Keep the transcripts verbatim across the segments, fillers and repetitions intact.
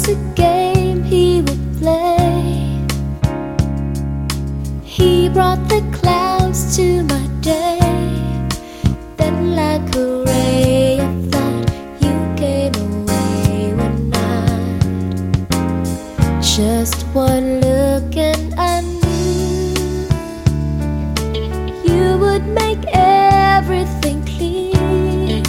was a game he would play. He brought the clouds to my day. Then like a ray of light, you came away one night. Just one look and I knew you would make everything clear,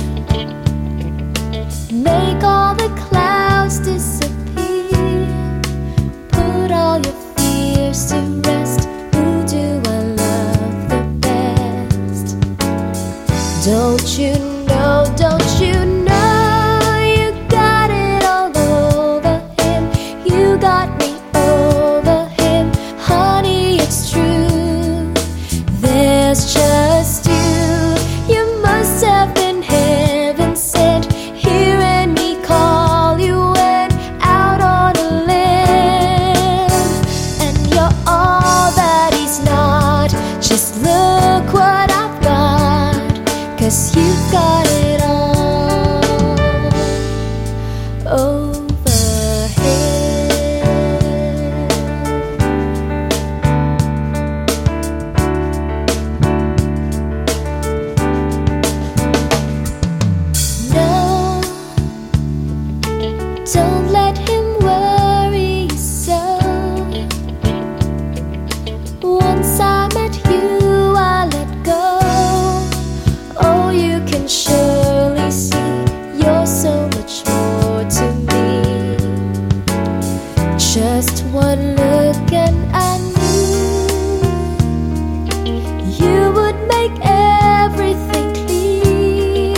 make all the clouds disappear, put all your fears to rest. Who do I love the best? Don't you know, don't you know, you got it all over him. You got me over him, honey, it's true. There's just you, you must have been heaven sent. Hearing me call, you went out on a limb, and you're all that he's not. Just look what I've got, 'cause you've got it all over him. No, don't let him worry you so. Once I met you, I let go. Oh, you can surely see you're so much more to me. Just one look and I knew you would make everything clear,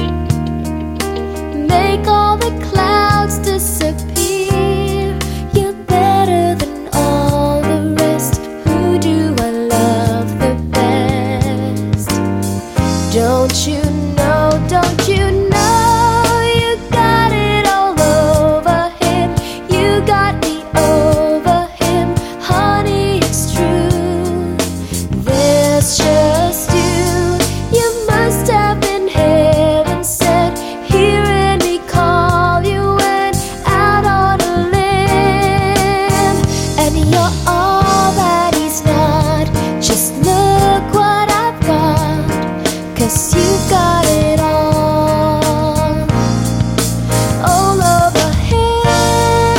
make all the clouds disappear. You're better than all the rest. Who do I love the best? Don't you know, don't you know, you got it all over him. You got me over him, honey, it's true. There's just you, you must have been heaven sent. Hearing me call, you went out on a limb, and you're all that he's not. Just look what I've got, 'cause you've got it all, all over him.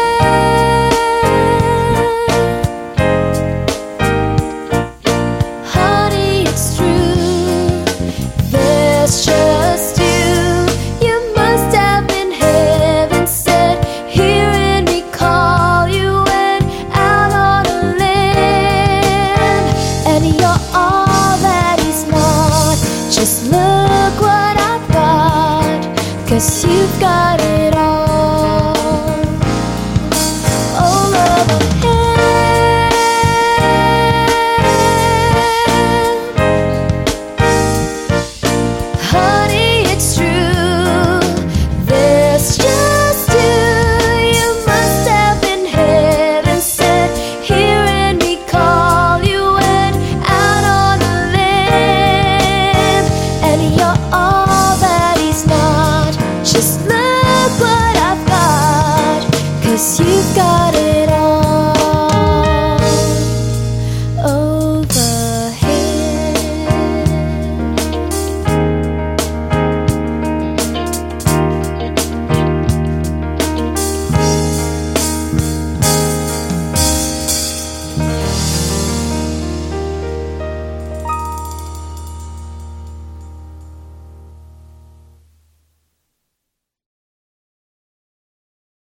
Honey, it's true. There's just you, you must have been heaven sent. Hearing me call, you went out on a limb, and you're all that he's not. Just look what I've got, 'cause you